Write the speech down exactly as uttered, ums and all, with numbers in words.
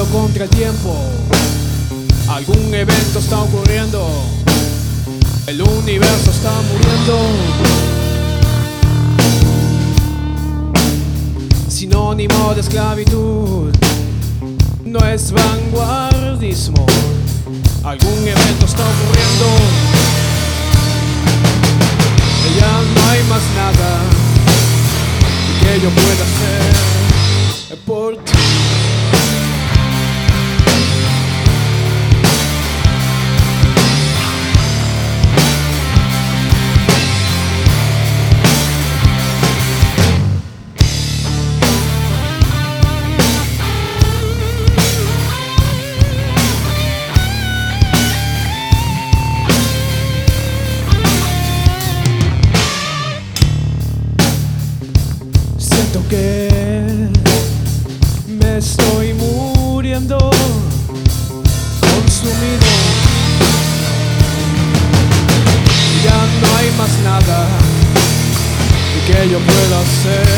contra el tiempo. Algún evento está ocurriendo, el universo está muriendo. Sinónimo de esclavitud no es vanguardismo. Algún evento está ocurriendo, ya no hay más nada que yo pueda hacer por ti. Siento que me estoy muriendo, consumido. Ya no hay más nada que yo pueda hacer